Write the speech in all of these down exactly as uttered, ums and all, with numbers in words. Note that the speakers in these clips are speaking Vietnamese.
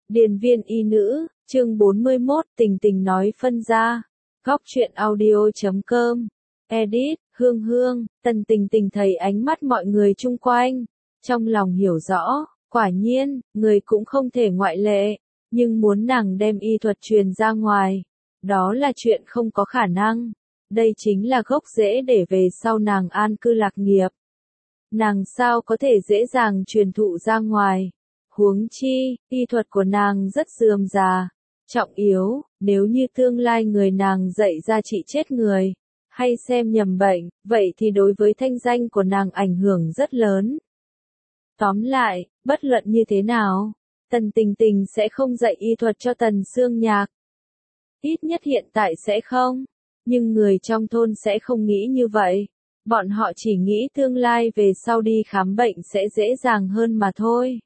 Điền viên y nữ, chương bốn mươi mốt, tình tình nói phân ra. Góc truyện audio chấm com. Edit, Hương Hương, Tần Tình Tình thấy ánh mắt mọi người chung quanh. Trong lòng hiểu rõ, quả nhiên, người cũng không thể ngoại lệ. Nhưng muốn nàng đem y thuật truyền ra ngoài. Đó là chuyện không có khả năng. Đây chính là gốc rễ để về sau nàng an cư lạc nghiệp. Nàng sao có thể dễ dàng truyền thụ ra ngoài. Huống chi, y thuật của nàng rất rườm rà, trọng yếu, nếu như tương lai người nàng dạy ra trị chết người, hay xem nhầm bệnh, vậy thì đối với thanh danh của nàng ảnh hưởng rất lớn. Tóm lại, bất luận như thế nào, Tần Tình Tình sẽ không dạy y thuật cho Tần Sương Nhạc. Ít nhất hiện tại sẽ không, nhưng người trong thôn sẽ không nghĩ như vậy. Bọn họ chỉ nghĩ tương lai về sau đi khám bệnh sẽ dễ dàng hơn mà thôi.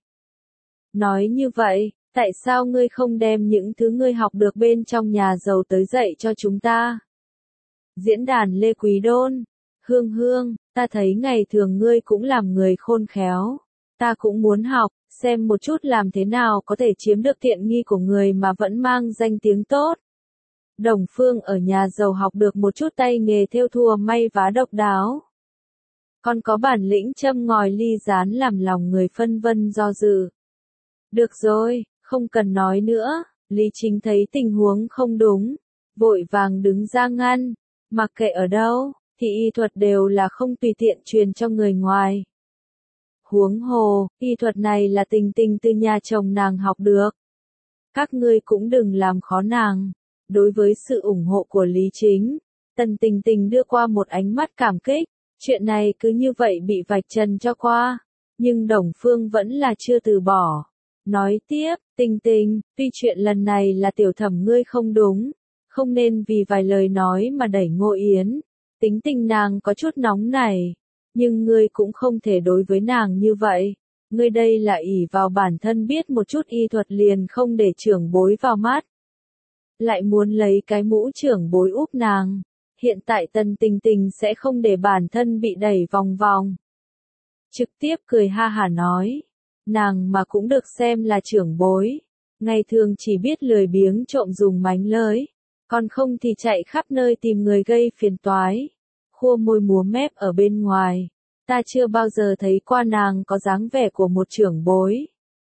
Nói như vậy, tại sao ngươi không đem những thứ ngươi học được bên trong nhà giàu tới dạy cho chúng ta? Diễn đàn Lê Quý Đôn, Hương Hương, ta thấy ngày thường ngươi cũng làm người khôn khéo. Ta cũng muốn học, xem một chút làm thế nào có thể chiếm được tiện nghi của người mà vẫn mang danh tiếng tốt. Đồng Phương ở nhà giàu học được một chút tay nghề thêu thùa may vá độc đáo. Còn có bản lĩnh châm ngòi ly rán làm lòng người phân vân do dự. Được rồi, không cần nói nữa, Lý Chính thấy tình huống không đúng, vội vàng đứng ra ngăn, mặc kệ ở đâu, thì y thuật đều là không tùy tiện truyền cho người ngoài. Huống hồ, y thuật này là Tình Tình từ nhà chồng nàng học được. Các ngươi cũng đừng làm khó nàng. Đối với sự ủng hộ của Lý Chính, Tần Tình Tình đưa qua một ánh mắt cảm kích, chuyện này cứ như vậy bị vạch trần cho qua, nhưng Đồng Phương vẫn là chưa từ bỏ. Nói tiếp, Tình Tình, tuy chuyện lần này là tiểu thẩm ngươi không đúng, không nên vì vài lời nói mà đẩy Ngô Yến, tính tình nàng có chút nóng này, nhưng ngươi cũng không thể đối với nàng như vậy, ngươi đây là ỷ vào bản thân biết một chút y thuật liền không để trưởng bối vào mắt. Lại muốn lấy cái mũ trưởng bối úp nàng, hiện tại Tần Tình Tình sẽ không để bản thân bị đẩy vòng vòng. Trực tiếp cười ha hả nói. Nàng mà cũng được xem là trưởng bối, ngày thường chỉ biết lười biếng trộm dùng mánh lới, còn không thì chạy khắp nơi tìm người gây phiền toái, khua môi múa mép ở bên ngoài, ta chưa bao giờ thấy qua nàng có dáng vẻ của một trưởng bối.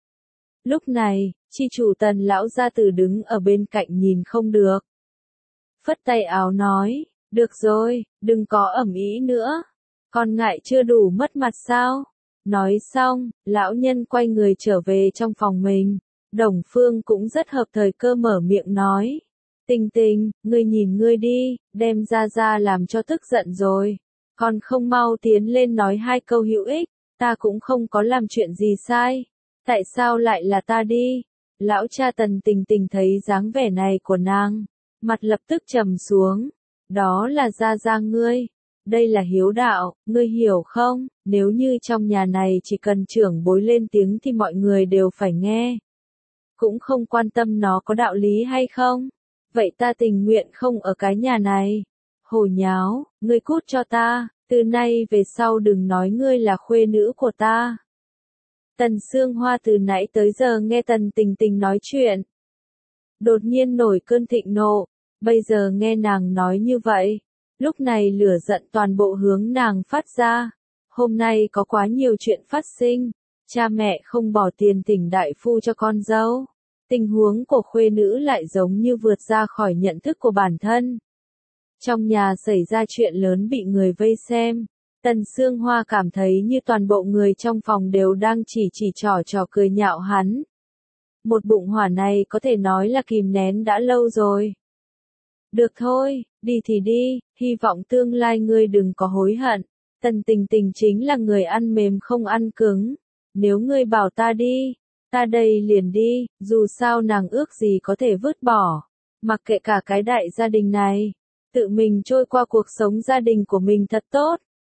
Lúc này, chi chủ Tần lão gia tử đứng ở bên cạnh nhìn không được. Phất tay áo nói, được rồi, đừng có ẩm ý nữa, còn ngại chưa đủ mất mặt sao? Nói xong, lão nhân quay người trở về trong phòng mình. Đồng Phương cũng rất hợp thời cơ mở miệng nói. Tình Tình, ngươi nhìn ngươi đi, đem ra ra làm cho tức giận rồi. Còn không mau tiến lên nói hai câu hữu ích, ta cũng không có làm chuyện gì sai. Tại sao lại là ta đi? Lão cha Tần Tình Tình thấy dáng vẻ này của nàng, mặt lập tức trầm xuống. Đó là ra ra ngươi. Đây là hiếu đạo, ngươi hiểu không? Nếu như trong nhà này chỉ cần trưởng bối lên tiếng thì mọi người đều phải nghe. Cũng không quan tâm nó có đạo lý hay không. Vậy ta tình nguyện không ở cái nhà này. Hồ nháo, ngươi cút cho ta, từ nay về sau đừng nói ngươi là khuê nữ của ta. Tần Sương Hoa từ nãy tới giờ nghe Tần Tình Tình nói chuyện. Đột nhiên nổi cơn thịnh nộ, bây giờ nghe nàng nói như vậy. Lúc này lửa giận toàn bộ hướng nàng phát ra. Hôm nay có quá nhiều chuyện phát sinh. Cha mẹ không bỏ tiền thỉnh đại phu cho con dâu. Tình huống của khuê nữ lại giống như vượt ra khỏi nhận thức của bản thân. Trong nhà xảy ra chuyện lớn bị người vây xem. Tần Sương Hoa cảm thấy như toàn bộ người trong phòng đều đang chỉ chỉ trò trò cười nhạo hắn. Một bụng hỏa này có thể nói là kìm nén đã lâu rồi. Được thôi, đi thì đi, hy vọng tương lai ngươi đừng có hối hận. Tần Tình Tình chính là người ăn mềm không ăn cứng. Nếu ngươi bảo ta đi, ta đây liền đi, dù sao nàng ước gì có thể vứt bỏ. Mặc kệ cả cái đại gia đình này, tự mình trôi qua cuộc sống gia đình của mình thật tốt.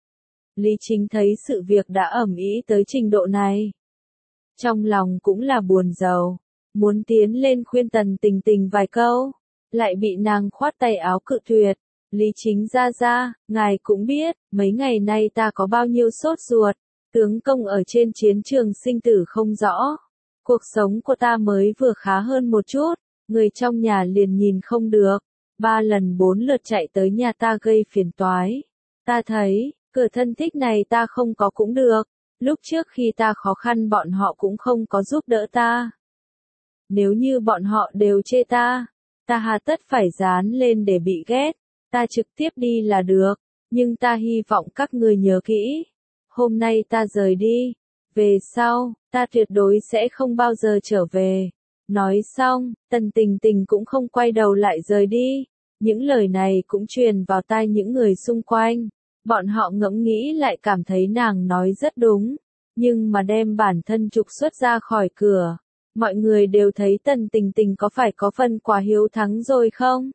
Lý Chính thấy sự việc đã ầm ĩ tới trình độ này. Trong lòng cũng là buồn rầu, muốn tiến lên khuyên Tần Tình Tình vài câu. Lại bị nàng khoát tay áo cự tuyệt. Lý Chính ra ra, ngài cũng biết, mấy ngày nay ta có bao nhiêu sốt ruột, tướng công ở trên chiến trường sinh tử không rõ. Cuộc sống của ta mới vừa khá hơn một chút, người trong nhà liền nhìn không được, ba lần bốn lượt chạy tới nhà ta gây phiền toái. Ta thấy, cửa thân thích này ta không có cũng được, lúc trước khi ta khó khăn bọn họ cũng không có giúp đỡ ta. Nếu như bọn họ đều chê ta, ta hà tất phải dán lên để bị ghét, ta trực tiếp đi là được, nhưng ta hy vọng các người nhớ kỹ. Hôm nay ta rời đi, về sau, ta tuyệt đối sẽ không bao giờ trở về. Nói xong, Tần Tình Tình cũng không quay đầu lại rời đi. Những lời này cũng truyền vào tai những người xung quanh. Bọn họ ngẫm nghĩ lại cảm thấy nàng nói rất đúng. Nhưng mà đem bản thân trục xuất ra khỏi cửa. Mọi người đều thấy Tần Tình Tình có phải có phần quá hiếu thắng rồi không?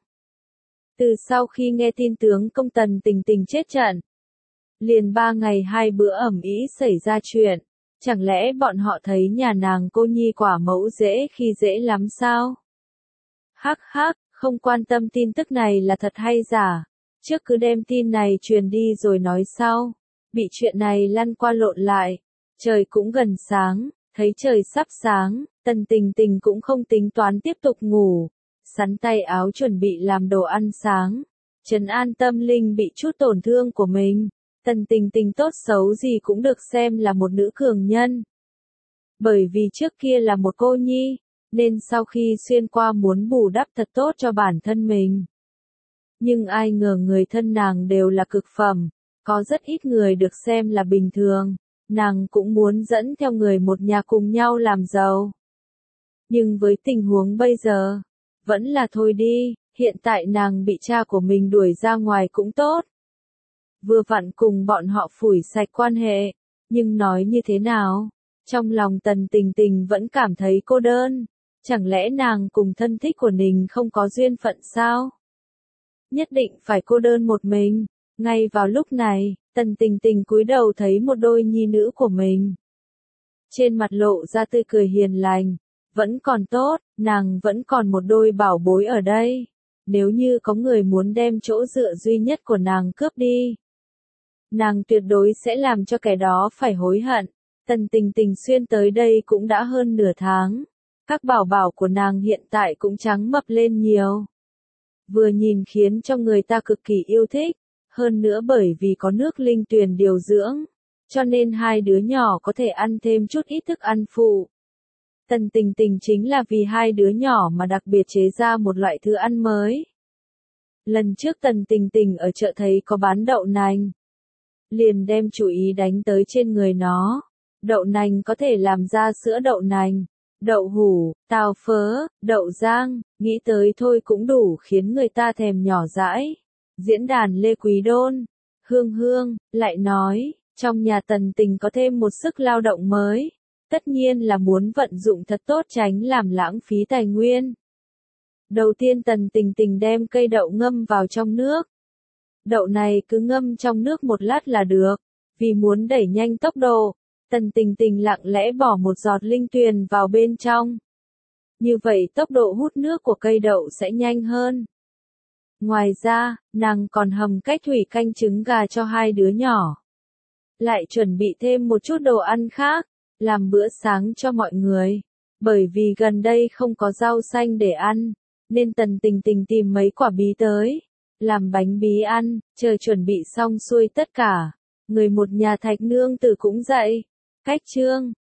Từ sau khi nghe tin tướng công Tần Tình Tình chết trận, liền ba ngày hai bữa ẩm ĩ xảy ra chuyện. Chẳng lẽ bọn họ thấy nhà nàng cô nhi quả mẫu dễ khi dễ lắm sao? Hắc hắc, không quan tâm tin tức này là thật hay giả. Trước cứ đem tin này truyền đi rồi nói sau. Bị chuyện này lăn qua lộn lại. Trời cũng gần sáng, thấy trời sắp sáng, Tần Tình Tình cũng không tính toán tiếp tục ngủ. Sắn tay áo chuẩn bị làm đồ ăn sáng. Trấn an tâm linh bị chút tổn thương của mình. Tần Tình Tình tốt xấu gì cũng được xem là một nữ cường nhân. Bởi vì trước kia là một cô nhi, nên sau khi xuyên qua muốn bù đắp thật tốt cho bản thân mình. Nhưng ai ngờ người thân nàng đều là cực phẩm, có rất ít người được xem là bình thường, nàng cũng muốn dẫn theo người một nhà cùng nhau làm giàu. Nhưng với tình huống bây giờ, vẫn là thôi đi, hiện tại nàng bị cha của mình đuổi ra ngoài cũng tốt. Vừa vặn cùng bọn họ phủi sạch quan hệ, nhưng nói như thế nào? Trong lòng Tần Tình Tình vẫn cảm thấy cô đơn, chẳng lẽ nàng cùng thân thích của mình không có duyên phận sao? Nhất định phải cô đơn một mình. Ngay vào lúc này, Tần Tình Tình cúi đầu thấy một đôi nhi nữ của mình. Trên mặt lộ ra tươi cười hiền lành, vẫn còn tốt, nàng vẫn còn một đôi bảo bối ở đây. Nếu như có người muốn đem chỗ dựa duy nhất của nàng cướp đi, nàng tuyệt đối sẽ làm cho kẻ đó phải hối hận. Tần Tình Tình xuyên tới đây cũng đã hơn nửa tháng. Các bảo bảo của nàng hiện tại cũng trắng mập lên nhiều. Vừa nhìn khiến cho người ta cực kỳ yêu thích. Hơn nữa bởi vì có nước linh tuyền điều dưỡng, cho nên hai đứa nhỏ có thể ăn thêm chút ít thức ăn phụ. Tần Tình Tình chính là vì hai đứa nhỏ mà đặc biệt chế ra một loại thứ ăn mới. Lần trước Tần Tình Tình ở chợ thấy có bán đậu nành, liền đem chú ý đánh tới trên người nó. Đậu nành có thể làm ra sữa đậu nành, đậu hũ, tàu phớ, đậu rang, nghĩ tới thôi cũng đủ khiến người ta thèm nhỏ dãi. Diễn đàn Lê Quý Đôn, Hương Hương, lại nói, trong nhà Tần Tình có thêm một sức lao động mới, tất nhiên là muốn vận dụng thật tốt tránh làm lãng phí tài nguyên. Đầu tiên Tần Tình Tình đem cây đậu ngâm vào trong nước. Đậu này cứ ngâm trong nước một lát là được, vì muốn đẩy nhanh tốc độ, Tần Tình Tình lặng lẽ bỏ một giọt linh tuyền vào bên trong. Như vậy tốc độ hút nước của cây đậu sẽ nhanh hơn. Ngoài ra, nàng còn hầm cách thủy canh trứng gà cho hai đứa nhỏ. Lại chuẩn bị thêm một chút đồ ăn khác, làm bữa sáng cho mọi người. Bởi vì gần đây không có rau xanh để ăn, nên Tần Tình Tình tìm mấy quả bí tới, làm bánh bí ăn, chờ chuẩn bị xong xuôi tất cả. Người một nhà Thạch nương tử cũng dậy. Cách chương